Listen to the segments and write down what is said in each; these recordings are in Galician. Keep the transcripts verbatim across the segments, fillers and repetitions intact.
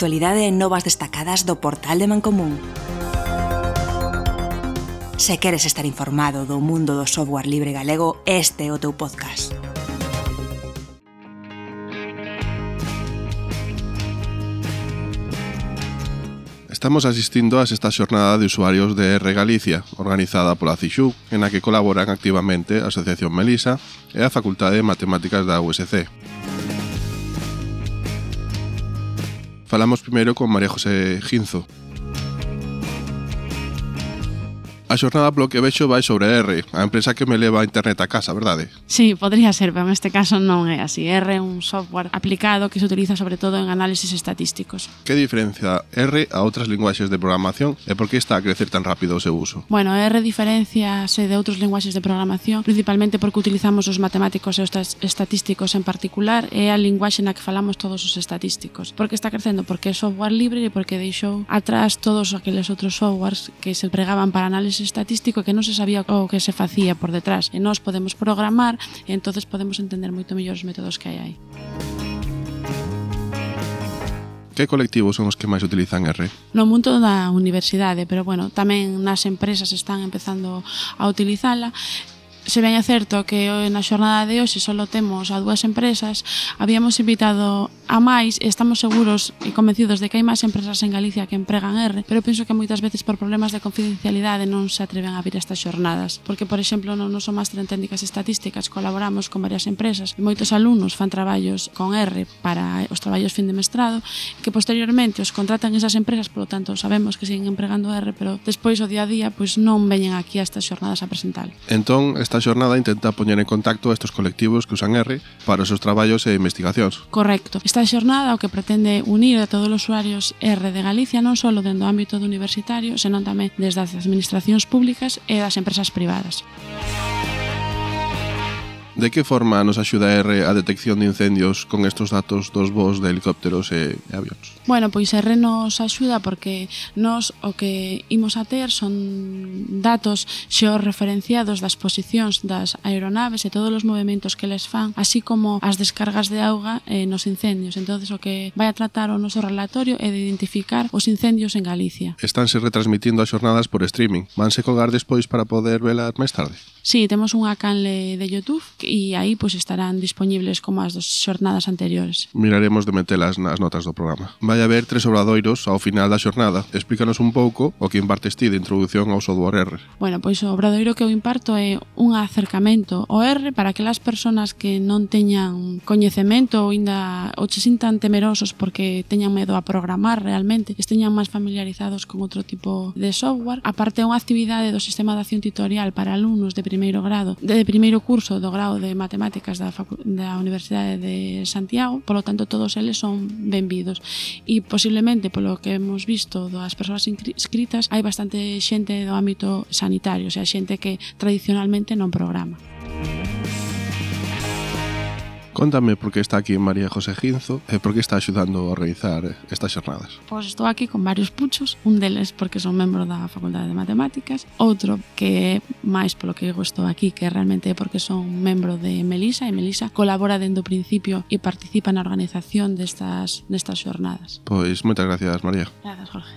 actualidade e novas destacadas do portal de Mancomún. Se queres estar informado do mundo do software libre galego, este é o teu podcast. Estamos asistindo a sexta xornada de usuarios de R Galicia, organizada pola CIXUC, en a que colaboran activamente a Asociación Melisa e a Facultade de Matemáticas da U S C. Falamos primeiro con María José Ginzo. A xornada, polo que vexo, vai sobre R, a empresa que me leva a internet a casa, verdade? Sí, podría ser, pero neste caso non é así. R é un software aplicado que se utiliza sobre todo en análisis estatísticos. Que diferencia R a outras linguaxes de programación e por que está a crecer tan rápido o seu uso? Bueno, R diferenciase de outros linguaxes de programación principalmente porque utilizamos os matemáticos e os estatísticos en particular e a linguaxe na que falamos todos os estatísticos. Por que está crecendo? Porque é software libre e porque deixou atrás todos aqueles outros softwares que se empregaban para análisis estatístico que non se sabía o que se facía por detrás. E nós podemos programar e entonces podemos entender moito mellor os métodos que hai aí. Que colectivos son os que máis utilizan R? No mundo da universidade, pero bueno, tamén nas empresas están empezando a utilizala. Se ben é certo que na xornada de hoxe só temos a dúas empresas, habíamos invitado a máis e estamos seguros e convencidos de que hai máis empresas en Galicia que empregan R, pero penso que moitas veces por problemas de confidencialidade non se atreven a vir a estas xornadas, porque, por exemplo, no noso máster en técnicas estatísticas colaboramos con varias empresas e moitos alumnos fan traballos con R para os traballos fin de mestrado, que posteriormente os contratan esas empresas, polo tanto sabemos que siguen empregando R, pero despois o día a día pois non veñen aquí a estas xornadas a presentar. Entón, esta xornada intenta poñer en contacto a estes colectivos que usan R para os seus traballos e investigacións. Correcto. Esta xornada o que pretende unir a todos os usuarios R de Galicia non só dentro do ámbito do universitario, senón tamén desde as administracións públicas e das empresas privadas. De que forma nos axuda R a detección de incendios con estes datos dos voos de helicópteros e avións? Bueno, pois R nos axuda porque nos o que imos a ter son datos xeorreferenciados das posicións das aeronaves e todos os movimentos que les fan, así como as descargas de auga eh, nos incendios. Entonces o que vai a tratar o noso relatorio é de identificar os incendios en Galicia. Estánse retransmitindo as xornadas por streaming. Vanse colgar despois para poder velas máis tarde? Sí, temos unha canle de YouTube e aí pois estarán disponibles como as dos xornadas anteriores. Miraremos de metelas nas notas do programa. Vai haber tres obradoiros ao final da xornada. Explícanos un pouco o que impartes ti de introducción ao software R. Bueno, pois o obradoiro que eu imparto é un acercamento ao R para aquelas persoas que non teñan coñecemento ou ainda ou se sintan temerosos porque teñan medo a programar realmente, esteñan máis familiarizados con outro tipo de software. Aparte é unha actividade do sistema de acción tutorial para alumnos de primeiro grado, de primeiro curso do grado de Matemáticas da, Facu- da Universidade de Santiago, polo tanto todos eles son benvidos e posiblemente polo que hemos visto das persoas inscritas hai bastante xente do ámbito sanitario, o sea, xente que tradicionalmente non programa. Contame por que está aquí María José Ginzo e por que está axudando a organizar estas xornadas. Pois estou aquí con varios puchos, un deles porque son membro da Facultade de Matemáticas, outro que é máis polo que eu estou aquí, que realmente é porque son membro de Melisa, e Melisa colabora dende o principio e participa na organización destas, nestas xornadas. Pois moitas gracias, María. Grazas, Jorge.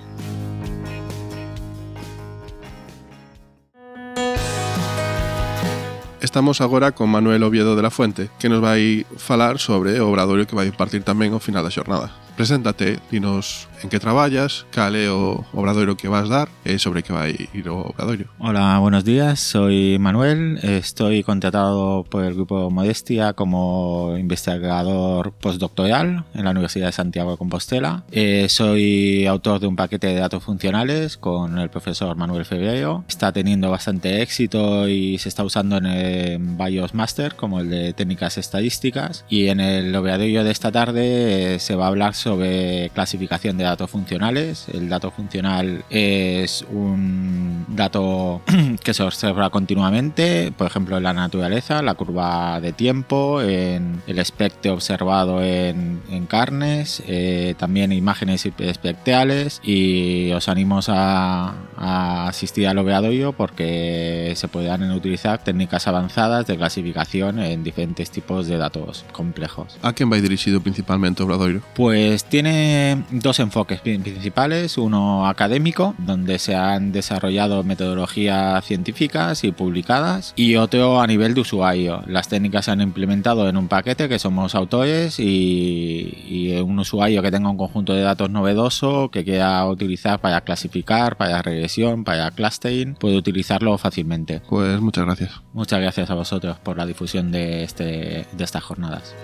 Estamos agora con Manuel Oviedo de la Fuente, que nos vai falar sobre o obradoiro que vai impartir tamén ao final da xornada. Preséntate, dinos en que traballas, cal é o obradoiro que vas dar e sobre que vai ir o obradoiro. Hola, buenos días, soy Manuel, estoy contratado por el Grupo Modestia como investigador postdoctoral en la Universidad de Santiago de Compostela. Eh, soy autor de un paquete de datos funcionales con el profesor Manuel Febrero. Está teniendo bastante éxito y se está usando en, en varios máster como el de técnicas estadísticas, y en el obradorio de esta tarde eh, se va a hablar sobre clasificación de datos funcionales. El dato funcional es un dato que se observa continuamente, por ejemplo en la naturaleza, la curva de tiempo, en el espectro observado en, en carnes, eh, también imágenes espectrales, y os animo a, a asistir al obradorio porque se podrán utilizar técnicas avanzadas de clasificación en diferentes tipos de datos complejos. A quen vai dirixido principalmente o obradoiro? Pues Pues tiene dos enfoques principales, uno académico, donde se han desarrollado metodologías científicas y publicadas, y otro a nivel de usuario. Las técnicas se han implementado en un paquete que somos autores y, y un usuario que tenga un conjunto de datos novedoso que quiera utilizar para clasificar, para regresión, para clustering, puede utilizarlo fácilmente. Pues muchas gracias. Muchas gracias a vosotros por la difusión de, este, de estas jornadas.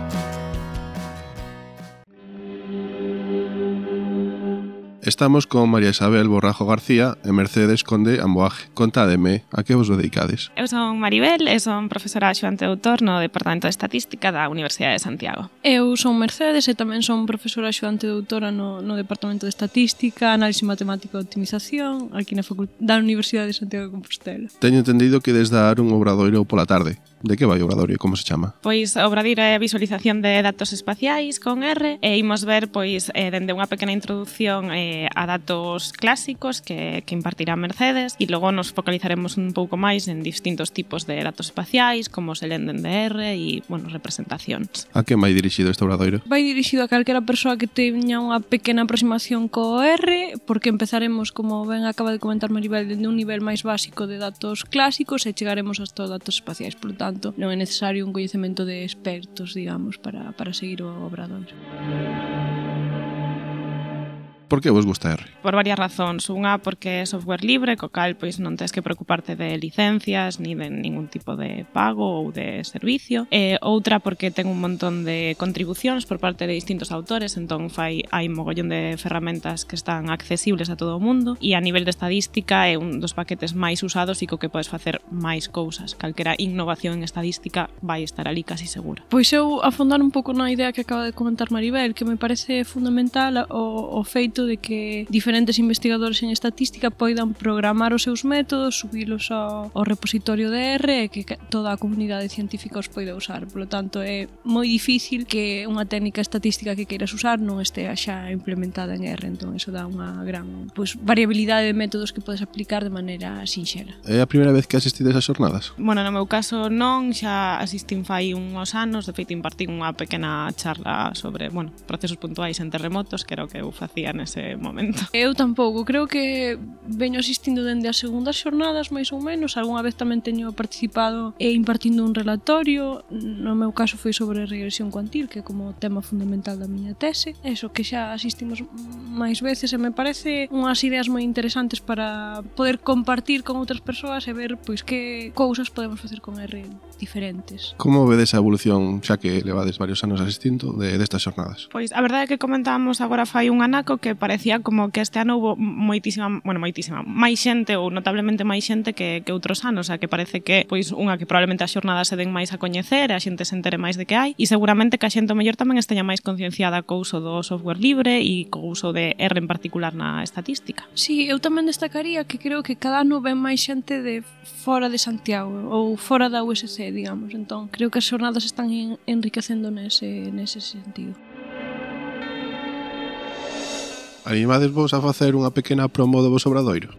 Estamos con María Isabel Borrajo García e Mercedes Conde Amboaje. Contádeme, a que vos dedicades? Eu son Maribel e son profesora axudante de autor no Departamento de Estatística da Universidade de Santiago. Eu son Mercedes e tamén son profesora axudante de doutora no, no Departamento de Estatística, Análise Matemática e Optimización aquí na Facultade da Universidade de Santiago de Compostela. Teño entendido que des dar un obradoiro pola tarde. De que vai o obradoiro e como se chama? Pois o obradoiro é a visualización de datos espaciais con R e imos ver pois eh, dende unha pequena introducción eh, a datos clásicos que, que impartirá Mercedes e logo nos focalizaremos un pouco máis en distintos tipos de datos espaciais como se lenden de R e bueno, representacións. A que vai dirixido este obradoiro? Vai dirixido a calquera persoa que teña unha pequena aproximación co R, porque empezaremos, como ben acaba de comentar Maribel, dende un nivel máis básico de datos clásicos e chegaremos hasta os datos espaciais. Por tanto, non é necesario un coñecemento de expertos, digamos, para, para seguir o obradoiro. Por que vos gusta R? Por varias razóns. Unha, porque é software libre, co cal pois non tens que preocuparte de licencias ni de ningún tipo de pago ou de servicio. E outra, porque ten un montón de contribucións por parte de distintos autores, entón fai hai mogollón de ferramentas que están accesibles a todo o mundo e a nivel de estadística é un dos paquetes máis usados e co que podes facer máis cousas. Calquera innovación en estadística vai estar ali casi segura. Pois eu afondar un pouco na idea que acaba de comentar Maribel, que me parece fundamental o, o feito de que diferentes investigadores en estatística poidan programar os seus métodos, subilos ao, ao repositorio de R e que toda a comunidade científica os poida usar. Por lo tanto, é moi difícil que unha técnica estatística que queiras usar non estea xa implementada en R. Entón, eso dá unha gran pues, variabilidade de métodos que podes aplicar de maneira sinxela. É a primeira vez que asistides ás xornadas? Bueno, no meu caso non, xa asistín fai uns anos, de feito impartín unha pequena charla sobre, bueno, procesos puntuais en terremotos, que era o que eu facía nese momento. Eu tampouco, creo que veño asistindo dende as segundas xornadas, máis ou menos, algunha vez tamén teño participado e impartindo un relatorio, no meu caso foi sobre regresión cuantil, que é como tema fundamental da miña tese, eso que xa asistimos máis veces e me parece unhas ideas moi interesantes para poder compartir con outras persoas e ver pois que cousas podemos facer con R diferentes. Como vedes a evolución, xa que levades varios anos asistindo, de destas xornadas? Pois a verdade é que comentábamos agora fai un anaco que parecía como que este ano houve moitísima, bueno, moitísima, máis xente ou notablemente máis xente que, que outros anos, o sea, que parece que, pois, unha que probablemente as xornadas se den máis a coñecer, a xente se entere máis de que hai, e seguramente que a xente o mellor tamén esteña máis concienciada co uso do software libre e co uso de R en particular na estatística. Sí, eu tamén destacaría que creo que cada ano ven máis xente de fora de Santiago ou fora da U S C, digamos, entón creo que as xornadas están en, enriquecendo nese, nese sentido. Animades vos a facer unha pequena promo do vos obradoiro?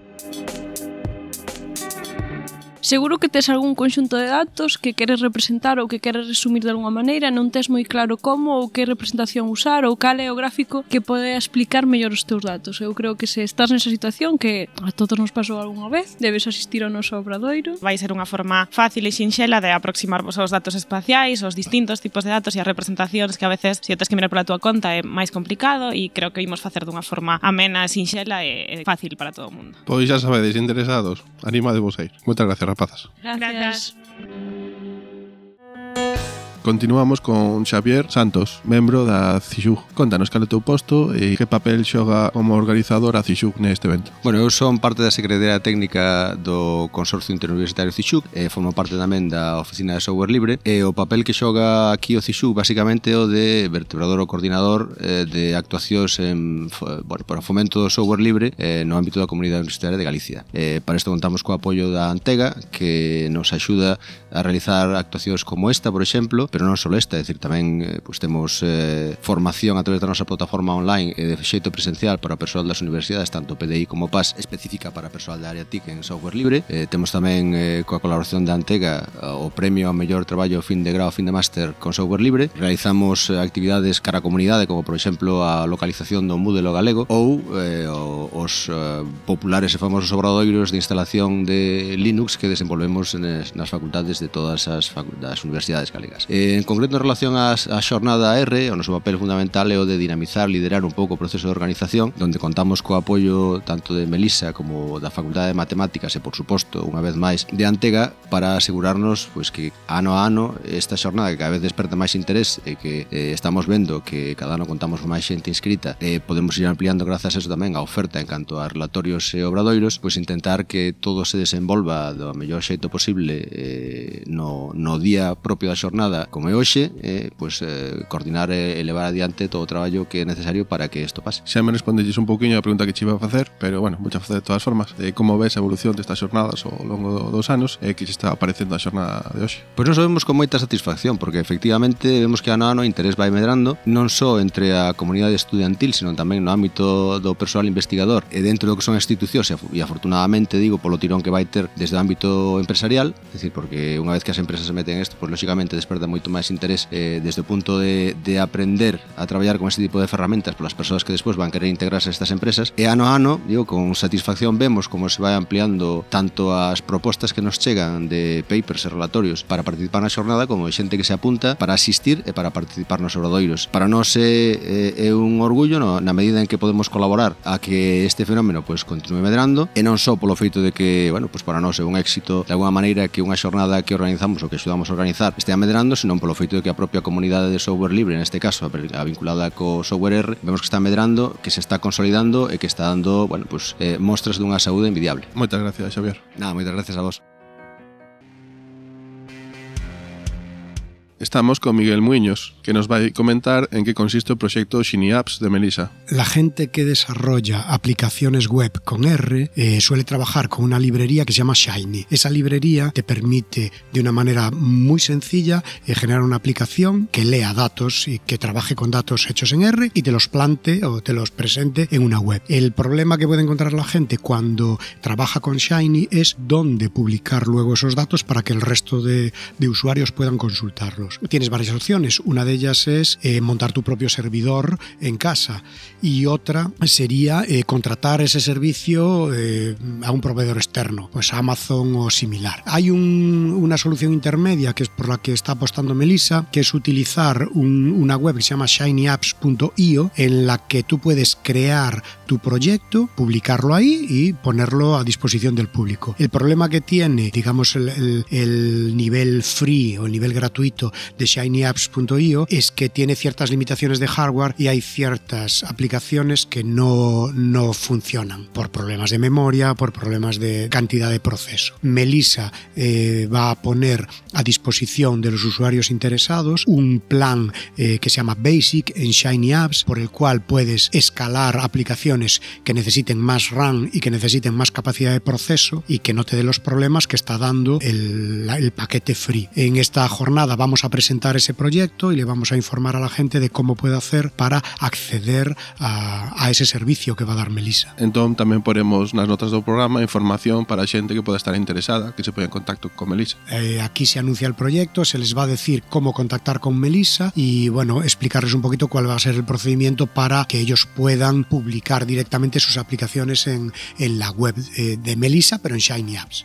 Seguro que tes algún conxunto de datos que queres representar ou que queres resumir de alguna maneira, non tes moi claro como ou que representación usar ou cal é o gráfico que pode explicar mellor os teus datos. Eu creo que se estás nesa situación, que a todos nos pasou algunha vez, debes asistir ao noso obradoiro. Vai ser unha forma fácil e sinxela de aproximarvos aos datos espaciais, aos distintos tipos de datos e as representacións que a veces, se o tes que mirar pola túa conta, é máis complicado e creo que imos facer dunha forma amena, sinxela e fácil para todo o mundo. Pois xa sabedes, interesados, animadevos a ir. Moitas gracias, rapazas. Gracias. Continuamos con Xavier Santos, membro da CIXUG. Contanos cal é o teu posto e que papel xoga como organizador a CIXUG neste evento. Bueno, eu son parte da Secretaría Técnica do Consorcio Interuniversitario CIXUG e formo parte tamén da Oficina de Software Libre e o papel que xoga aquí o CIXUG basicamente é o de vertebrador ou coordinador eh, de actuacións en, bueno, para o fomento do software libre eh, no ámbito da Comunidade Universitaria de Galicia. Eh, para isto contamos co apoio da Antega, que nos axuda a realizar actuacións como esta, por exemplo, pero pero non só esta, é dicir, tamén eh, pues, temos eh, formación a través da nosa plataforma online e de xeito presencial para o persoal das universidades, tanto P D I como P A S, específica para o persoal da área T I C en software libre. Eh, temos tamén eh, coa colaboración da Antega o premio ao mellor traballo fin de grado, fin de máster con software libre. Realizamos eh, actividades cara a comunidade, como por exemplo a localización do Moodle galego ou eh, os eh, populares e famosos obradoiros de instalación de Linux que desenvolvemos nas, nas facultades de todas as facultades, universidades galegas. Eh, en concreto, en relación á xornada R, o noso papel fundamental é o de dinamizar, liderar un pouco o proceso de organización, donde contamos co apoio tanto de Melisa como da Facultade de Matemáticas e, por suposto, unha vez máis, de Antega, para asegurarnos pues, que ano a ano esta xornada que cada vez desperta máis interés e que eh, estamos vendo que cada ano contamos con máis xente inscrita, eh, podemos ir ampliando grazas a eso tamén a oferta en canto a relatorios e obradoiros, pois intentar que todo se desenvolva do mellor xeito posible eh, no, no día propio da xornada como é hoxe, eh, pois eh, coordinar e levar adiante todo o traballo que é necesario para que isto pase. Xa me respondelles un pouquiño a pregunta que che iba a facer, pero bueno, muchas facer de todas formas, de como ves a evolución destas xornadas ao longo dos anos e que se está aparecendo a xornada de hoxe. Pois nos vemos con moita satisfacción, porque efectivamente vemos que ano a ano o interés vai medrando, non só entre a comunidade estudiantil, sino tamén no ámbito do persoal investigador e dentro do que son institucións, e afortunadamente digo polo tirón que vai ter desde o ámbito empresarial, é dicir, porque unha vez que as empresas se meten en isto, pois lógicamente desperta moito máis interés eh, desde o punto de, de aprender a traballar con este tipo de ferramentas polas persoas que despois van querer integrarse a estas empresas, e ano a ano, digo, con satisfacción vemos como se vai ampliando tanto as propostas que nos chegan de papers e relatorios para participar na xornada, como de xente que se apunta para asistir e para participar nos obradoiros. Para nós é, é, é un orgullo no, na medida en que podemos colaborar a que este fenómeno pois, continue medrando, e non só polo feito de que, bueno, pois para nós é un éxito de alguma maneira que unha xornada que organizamos ou que axudamos a organizar estea medrando, senón polo feito de que a propia comunidade de software libre, neste caso a vinculada co software R, vemos que está medrando, que se está consolidando e que está dando, bueno, pois, eh, mostras dunha saúde envidiable. Moitas gracias, Xavier. Nada, moitas gracias a vos. Estamos con Miguel Muiños, que nos va a comentar en qué consiste el proyecto Shiny Apps de Melisa. La gente que desarrolla aplicaciones web con R eh, suele trabajar con una librería que se llama Shiny. Esa librería te permite de una manera muy sencilla eh, generar una aplicación que lea datos y que trabaje con datos hechos en R y te los plante o te los presente en una web. El problema que puede encontrar la gente cuando trabaja con Shiny es dónde publicar luego esos datos para que el resto de, de usuarios puedan consultarlos. Tienes varias opciones. Una de ellas es eh, montar tu propio servidor en casa y otra sería eh, contratar ese servicio eh, a un proveedor externo, pues Amazon o similar. Hay un, una solución intermedia que es por la que está apostando Melisa, que es utilizar un, una web que se llama shiny apps punto i o en la que tú puedes crear tu proyecto, publicarlo ahí y ponerlo a disposición del público. El problema que tiene, digamos, el, el, el nivel free o el nivel gratuito de shiny apps punto i o es que tiene ciertas limitaciones de hardware y hay ciertas aplicaciones que no, no funcionan por problemas de memoria, por problemas de cantidad de proceso. Melisa eh, va a poner a disposición de los usuarios interesados un plan eh, que se llama Basic en Shiny Apps, por el cual puedes escalar aplicaciones que necesiten más RAM y que necesiten más capacidad de proceso y que no te dé los problemas que está dando el, el paquete free. En esta jornada vamos a presentar ese proyecto y le vamos a informar a la gente de cómo puede hacer para acceder a, a ese servicio que va a dar Melisa. Entón tamén poremos nas notas do programa información para a xente que poda estar interesada, que se ponga en contacto con Melisa. Eh, aquí se anuncia el proyecto, se les va a decir cómo contactar con Melisa y bueno, explicarles un poquito cuál va a ser el procedimiento para que ellos puedan publicar directamente sus aplicaciones en, en la web eh, de Melisa, pero en Shiny Apps.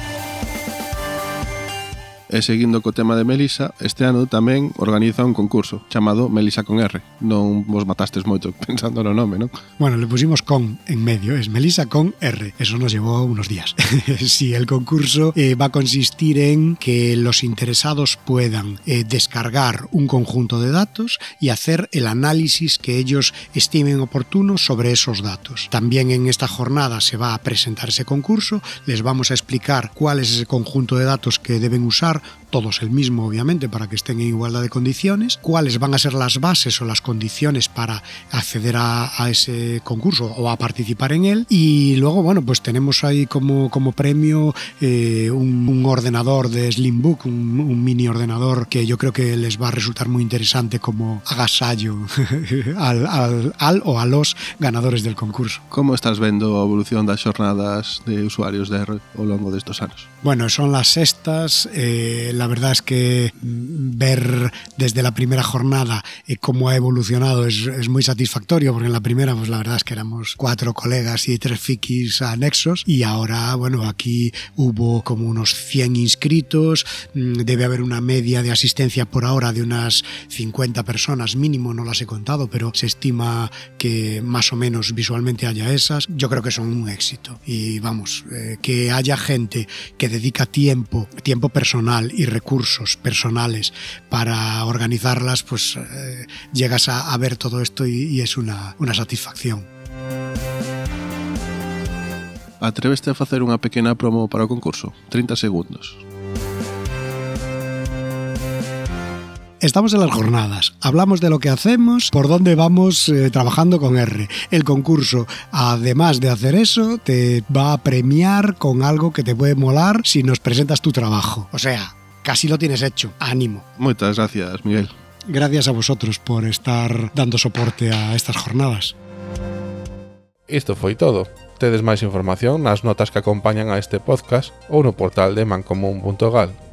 E seguindo co tema de Melisa, este ano tamén organiza un concurso chamado Melisa con R. Non vos matastes moito pensando no nome, non? Bueno, le pusimos con en medio, es Melisa con R. Eso nos llevó unos días. Sí, el concurso eh, va a consistir en que los interesados puedan eh, descargar un conjunto de datos y hacer el análisis que ellos estimen oportuno sobre esos datos. También en esta jornada se va a presentar ese concurso, les vamos a explicar cuál es ese conjunto de datos que deben usar todos el mismo obviamente para que estén en igualdad de condiciones, cuáles van a ser las bases o las condiciones para acceder a, a ese concurso o a participar en él, y luego bueno pues tenemos ahí como, como premio eh, un, un ordenador de Slimbook, un, un mini ordenador que yo creo que les va a resultar muy interesante como agasallo al, al, al o a los ganadores del concurso. Como estás vendo a evolución das xornadas de usuarios de R ao longo destes anos? Bueno, son las sextas, eh, la verdad es que ver desde la primera jornada eh, cómo ha evolucionado es, es muy satisfactorio, porque en la primera pues la verdad es que éramos cuatro colegas y tres frikis anexos, y ahora bueno aquí hubo como unos cien inscritos, debe haber una media de asistencia por ahora de unas cincuenta personas mínimo, no las he contado, pero se estima que más o menos visualmente haya esas. Yo creo que son un éxito, y vamos, eh, que haya gente que dedica tiempo, tiempo personal y recursos personales para organizarlas, pues eh, llegas a, a ver todo esto y, y es una, una satisfacción. Atreveste a facer unha pequena promo para o concurso? trinta segundos. Estamos en las jornadas, hablamos de lo que hacemos, por dónde vamos eh, trabajando con R. El concurso, además de hacer eso, te va a premiar con algo que te puede molar si nos presentas tu trabajo. O sea, casi lo tienes hecho. Ánimo. Moitas gracias, Miguel. Gracias a vosotros por estar dando soporte a estas jornadas. Isto foi todo. Tedes máis información nas notas que acompañan a este podcast ou no portal de mancomun punto gal.